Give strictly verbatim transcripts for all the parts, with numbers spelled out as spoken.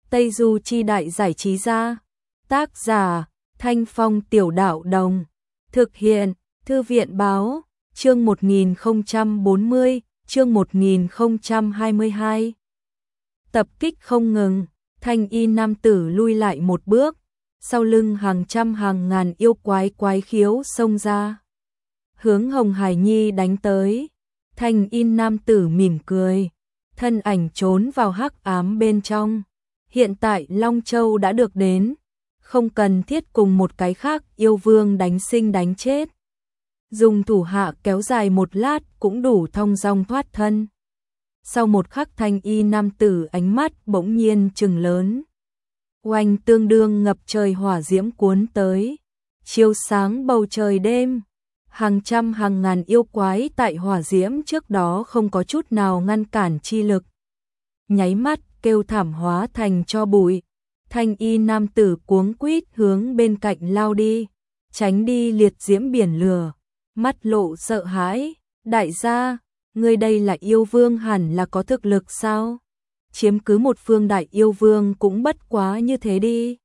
Tây Du Chi Đại Giải Trí Gia. Tác giả Thanh Phong Tiểu Đạo Đồng. Thực hiện Thư viện Báo. Chương một nghìn không trăm bốn mươi, chương một nghìn không trăm hai mươi hai. Tập kích không ngừng, thanh y nam tử lui lại một bước, sau lưng hàng trăm hàng ngàn yêu quái quái khiếu xông ra, hướng Hồng Hải Nhi đánh tới. Thanh y nam tử mỉm cười, thân ảnh trốn vào hắc ám bên trong. Hiện tại Long Châu đã được đến, không cần thiết cùng một cái khác yêu vương đánh sinh đánh chết. Dùng thủ hạ kéo dài một lát cũng đủ thong dong thoát thân. Sau một khắc thanh y nam tử ánh mắt bỗng nhiên trừng lớn. Oanh, tương đương ngập trời hỏa diễm cuốn tới, chiếu sáng bầu trời đêm. Hàng trăm hàng ngàn yêu quái tại hỏa diễm trước đó không có chút nào ngăn cản chi lực, nháy mắt kêu thảm hóa thành tro bụi. Thanh y nam tử cuống quýt hướng bên cạnh lao đi, tránh đi liệt diễm biển lửa, mắt lộ sợ hãi. Đại gia, ngươi đây là yêu vương hẳn là có thực lực sao? Chiếm cứ một phương đại yêu vương cũng bất quá như thế đi.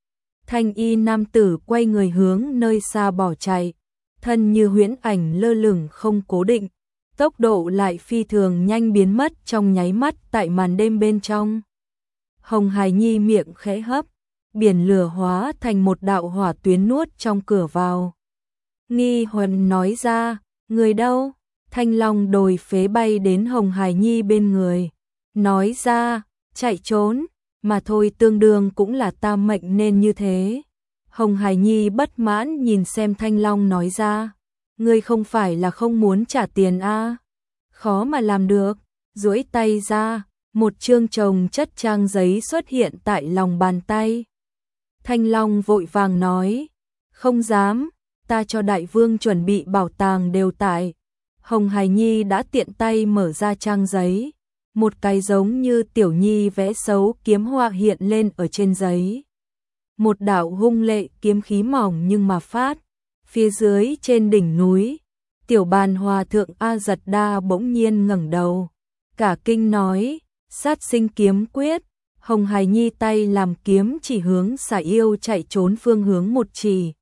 Thanh y nam tử quay người hướng nơi xa bỏ chạy, thân như huyễn ảnh lơ lửng không cố định, tốc độ lại phi thường nhanh biến mất trong nháy mắt tại màn đêm bên trong. Hồng Hải Nhi miệng khẽ hấp, biển lửa hóa thành một đạo hỏa tuyến nuốt trong cửa vào. Nghi Huân nói ra, người đâu? Thanh long đồi phế bay đến Hồng Hải Nhi bên người, nói ra, chạy trốn, mà thôi, tương đương cũng là ta mệnh nên như thế. Hồng Hải Nhi bất mãn nhìn xem thanh long nói ra, ngươi không phải là không muốn trả tiền a? À? Khó mà làm được. Duỗi tay ra, một chương chồng chất trang giấy xuất hiện tại lòng bàn tay. Thanh long vội vàng nói, không dám, ta cho đại vương chuẩn bị bảo tàng đều tại. Hồng Hải Nhi đã tiện tay mở ra trang giấy, một cái giống như tiểu nhi vẽ xấu kiếm hoa hiện lên ở trên giấy. Một đạo hung lệ kiếm khí mỏng nhưng mà phát. Phía dưới trên đỉnh núi, tiểu bàn hòa thượng A Giật Đa bỗng nhiên ngẩng đầu, cả kinh nói, sát sinh kiếm quyết. Hồng Hải Nhi tay làm kiếm chỉ hướng xà yêu chạy trốn phương hướng một chỉ,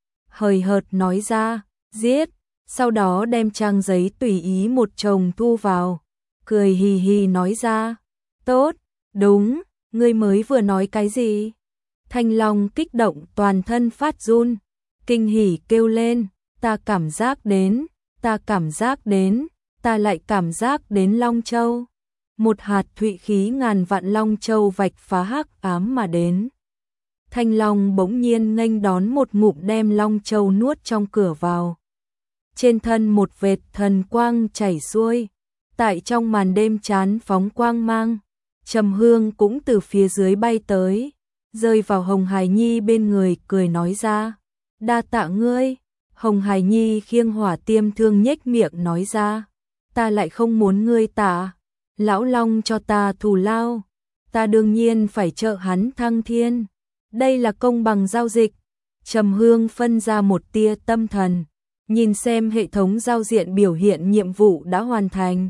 hời hợt nói ra, giết. Sau đó đem trang giấy tùy ý một chồng thu vào, cười hì hì nói ra, tốt, đúng, ngươi mới vừa nói cái gì? Thanh long kích động toàn thân phát run, kinh hỉ kêu lên, ta cảm giác đến, ta cảm giác đến, ta lại cảm giác đến Long Châu. Một hạt thụy khí ngàn vạn Long Châu vạch phá hắc ám mà đến. Thanh long bỗng nhiên nghênh đón một ngụm đem Long Châu nuốt trong cửa vào. Trên thân một vệt thần quang chảy xuôi, tại trong màn đêm chán phóng quang mang. Trầm Hương cũng từ phía dưới bay tới, rơi vào Hồng Hải Nhi bên người, cười nói ra, đa tạ ngươi. Hồng Hải Nhi khiêng hỏa tiêm thương nhếch miệng nói ra, ta lại không muốn ngươi tạ, lão long cho ta thù lao, ta đương nhiên phải trợ hắn thăng thiên, đây là công bằng giao dịch. Trầm Hương phân ra một tia tâm thần, nhìn xem hệ thống giao diện biểu hiện nhiệm vụ đã hoàn thành,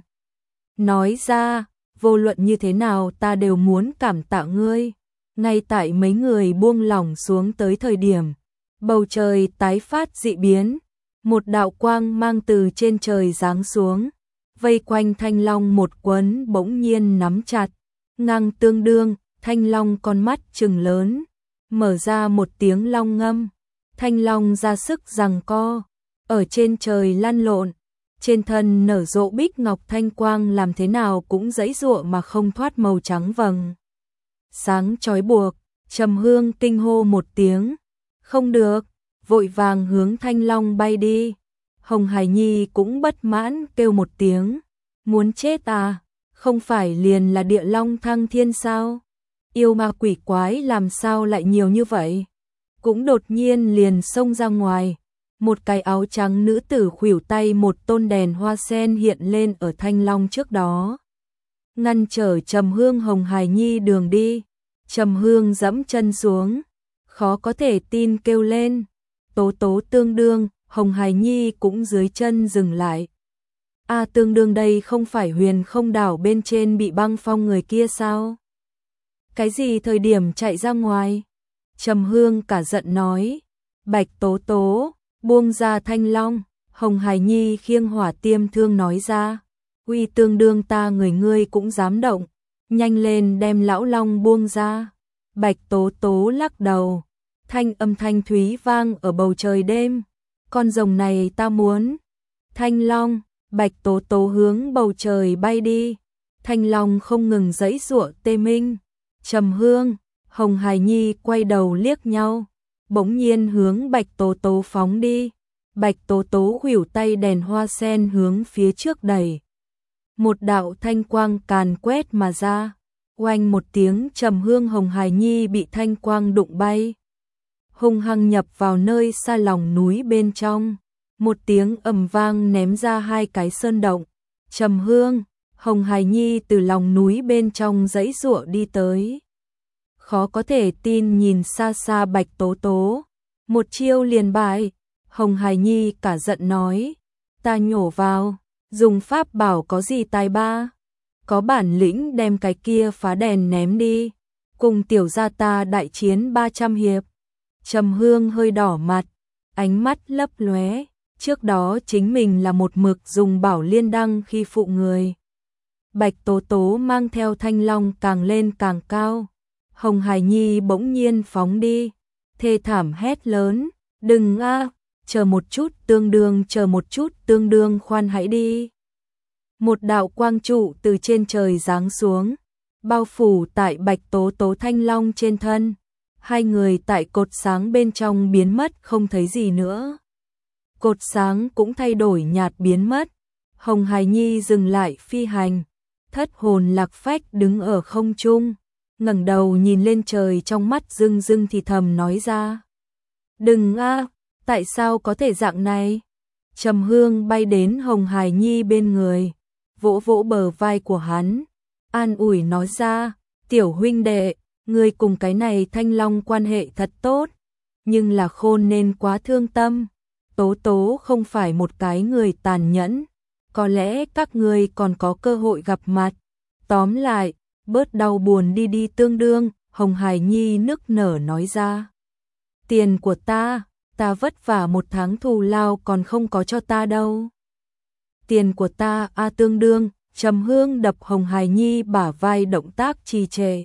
nói ra, vô luận như thế nào ta đều muốn cảm tạ ngươi. Ngay tại mấy người buông lỏng xuống tới thời điểm, bầu trời tái phát dị biến, một đạo quang mang từ trên trời giáng xuống, vây quanh thanh long một quấn bỗng nhiên nắm chặt, ngang tương đương. Thanh long con mắt trừng lớn, mở ra một tiếng long ngâm, thanh long ra sức giằng co, ở trên trời lăn lộn, trên thân nở rộ bích ngọc thanh quang, làm thế nào cũng giãy giụa mà không thoát màu trắng vầng sáng chói buộc. Trầm Hương kinh hô một tiếng, không được, vội vàng hướng thanh long bay đi. Hồng Hải Nhi cũng bất mãn kêu một tiếng, muốn chết à, không phải liền là địa long thăng thiên sao? Yêu ma quỷ quái làm sao lại nhiều như vậy? Cũng đột nhiên liền xông ra ngoài, một cái áo trắng nữ tử khuỷu tay một tôn đèn hoa sen hiện lên ở thanh long trước đó, ngăn trở Trầm Hương Hồng Hải Nhi đường đi. Trầm Hương dẫm chân xuống, khó có thể tin kêu lên, tố tố tương đương. Hồng Hải Nhi cũng dưới chân dừng lại. A à, tương đương đây không phải Huyền Không đảo bên trên bị băng phong người kia sao? Cái gì thời điểm chạy ra ngoài? Trầm Hương cả giận nói. Bạch Tố Tố, buông ra Thanh Long. Hồng Hải Nhi khiêng hỏa tiêm thương nói ra. Uy tương đương ta người ngươi cũng dám động. Nhanh lên đem lão long buông ra. Bạch Tố Tố lắc đầu. Thanh âm thanh thúy vang ở bầu trời đêm. Con rồng này ta muốn. Thanh Long, Bạch Tố Tố hướng bầu trời bay đi. Thanh Long không ngừng giãy giụa tê minh. Trầm Hương, Hồng Hải Nhi quay đầu liếc nhau. Bỗng nhiên hướng Bạch Tố Tố phóng đi. Bạch Tố Tố khuỷu tay đèn hoa sen hướng phía trước đẩy. Một đạo thanh quang càn quét mà ra. Oanh một tiếng, Trầm Hương Hồng Hải Nhi bị thanh quang đụng bay. Hung hăng nhập vào nơi xa lòng núi bên trong. Một tiếng ầm vang ném ra hai cái sơn động. Trầm Hương, Hồng Hải Nhi từ lòng núi bên trong giãy giụa đi tới. Khó có thể tin nhìn xa xa Bạch Tố Tố. Một chiêu liền bại. Hồng Hải Nhi cả giận nói. Ta nhổ vào, dùng pháp bảo có gì tài ba. Có bản lĩnh đem cái kia phá đèn ném đi. Cùng tiểu gia ta đại chiến ba trăm hiệp. Trầm Hương hơi đỏ mặt, ánh mắt lấp lóe. Trước đó chính mình là một mực dùng bảo liên đăng khi phụ người. Bạch Tố Tố mang theo Thanh Long càng lên càng cao. Hồng Hải Nhi bỗng nhiên phóng đi. Thê thảm hét lớn. Đừng a, chờ một chút tương đương, chờ một chút tương đương, khoan hãy đi. Một đạo quang trụ từ trên trời giáng xuống. Bao phủ tại Bạch Tố Tố Thanh Long trên thân. Hai người tại cột sáng bên trong biến mất không thấy gì nữa. Cột sáng cũng thay đổi nhạt biến mất. Hồng Hải Nhi dừng lại phi hành. Thất hồn lạc phách đứng ở không trung. Ngẩng đầu nhìn lên trời, trong mắt rưng rưng thì thầm nói ra. Đừng a, tại sao có thể dạng này? Trầm Hương bay đến Hồng Hải Nhi bên người. Vỗ vỗ bờ vai của hắn. An ủi nói ra. Tiểu huynh đệ, ngươi cùng cái này Thanh Long quan hệ thật tốt. Nhưng là khôn nên quá thương tâm. Tố Tố không phải một cái người tàn nhẫn. Có lẽ các ngươi còn có cơ hội gặp mặt. Tóm lại, bớt đau buồn đi đi tương đương. Hồng Hải Nhi nức nở nói ra. Tiền của ta, ta vất vả một tháng thù lao còn không có cho ta đâu. Tiền của ta a tương đương. Trầm Hương đập Hồng Hải Nhi bả vai, động tác trì trệ.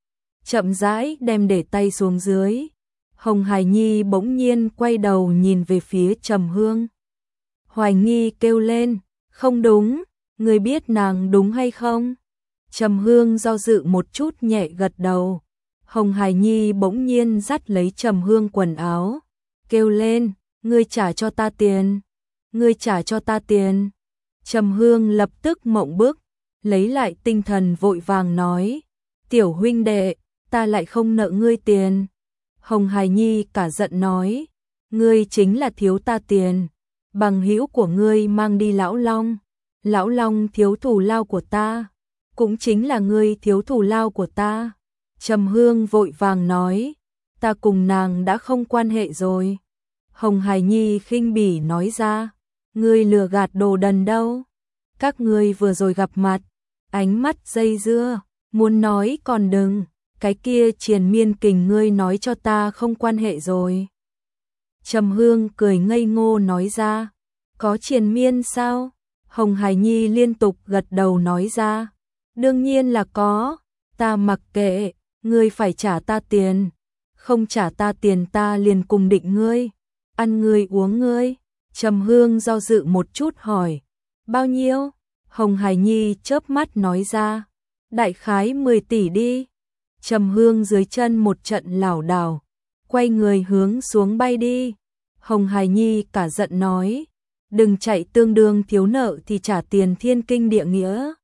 Chậm rãi đem để tay xuống dưới. Hồng Hải Nhi bỗng nhiên quay đầu nhìn về phía Trầm Hương. Hoài nghi kêu lên. Không đúng, người biết nàng đúng hay không? Trầm Hương do dự một chút nhẹ gật đầu. Hồng Hải Nhi bỗng nhiên dắt lấy Trầm Hương quần áo. Kêu lên, ngươi trả cho ta tiền. Ngươi trả cho ta tiền. Trầm Hương lập tức mộng bức, lấy lại tinh thần vội vàng nói. Tiểu huynh đệ, ta lại không nợ ngươi tiền. Hồng Hải Nhi cả giận nói. Ngươi chính là thiếu ta tiền. Bằng hữu của ngươi mang đi Lão Long. Lão Long thiếu thù lao của ta. Cũng chính là ngươi thiếu thù lao của ta. Trầm Hương vội vàng nói. Ta cùng nàng đã không quan hệ rồi. Hồng Hải Nhi khinh bỉ nói ra. Ngươi lừa gạt đồ đần đâu. Các ngươi vừa rồi gặp mặt. Ánh mắt dây dưa. Muốn nói còn đừng. Cái kia triền miên kình ngươi nói cho ta không quan hệ rồi. Trầm Hương cười ngây ngô nói ra. Có triền miên sao? Hồng Hải Nhi liên tục gật đầu nói ra. Đương nhiên là có. Ta mặc kệ. Ngươi phải trả ta tiền. Không trả ta tiền ta liền cùng định ngươi. Ăn ngươi uống ngươi. Trầm Hương do dự một chút hỏi. Bao nhiêu? Hồng Hải Nhi chớp mắt nói ra. Đại khái mười tỷ đi. Trầm Hương dưới chân một trận lảo đảo. Quay người hướng xuống bay đi. Hồng Hải Nhi cả giận nói. Đừng chạy, tương đương thiếu nợ thì trả tiền thiên kinh địa nghĩa.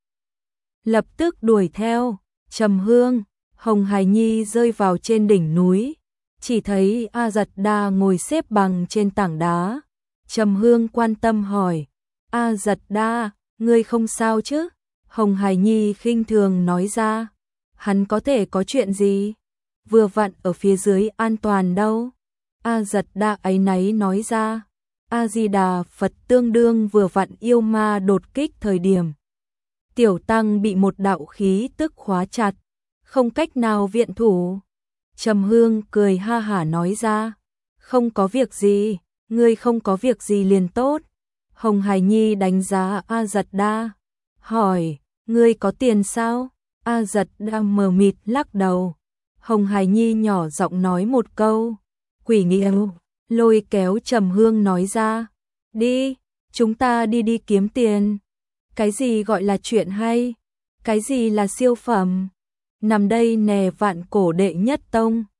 Lập tức đuổi theo. Trầm Hương, Hồng Hải Nhi rơi vào trên đỉnh núi. Chỉ thấy A Giật Đa ngồi xếp bằng trên tảng đá. Trầm Hương quan tâm hỏi. A Giật Đa, ngươi không sao chứ? Hồng Hải Nhi khinh thường nói ra. Hắn có thể có chuyện gì? Vừa vặn ở phía dưới an toàn đâu. A Giật Đa áy náy nói ra. A Di Đà Phật, tương đương vừa vặn yêu ma đột kích thời điểm. Tiểu tăng bị một đạo khí tức khóa chặt. không cách nào viện thủ. Trầm Hương cười ha hả nói ra, không có việc gì, ngươi không có việc gì liền tốt. Hồng Hải Nhi đánh giá A Giật Đa, hỏi, ngươi có tiền sao? A Giật Đa mờ mịt lắc đầu. Hồng Hải Nhi nhỏ giọng nói một câu, quỷ nghiêu, lôi kéo Trầm Hương nói ra, đi, chúng ta đi đi kiếm tiền. Cái gì gọi là chuyện hay? Cái gì là siêu phẩm? Nằm đây nè vạn cổ đệ nhất tông.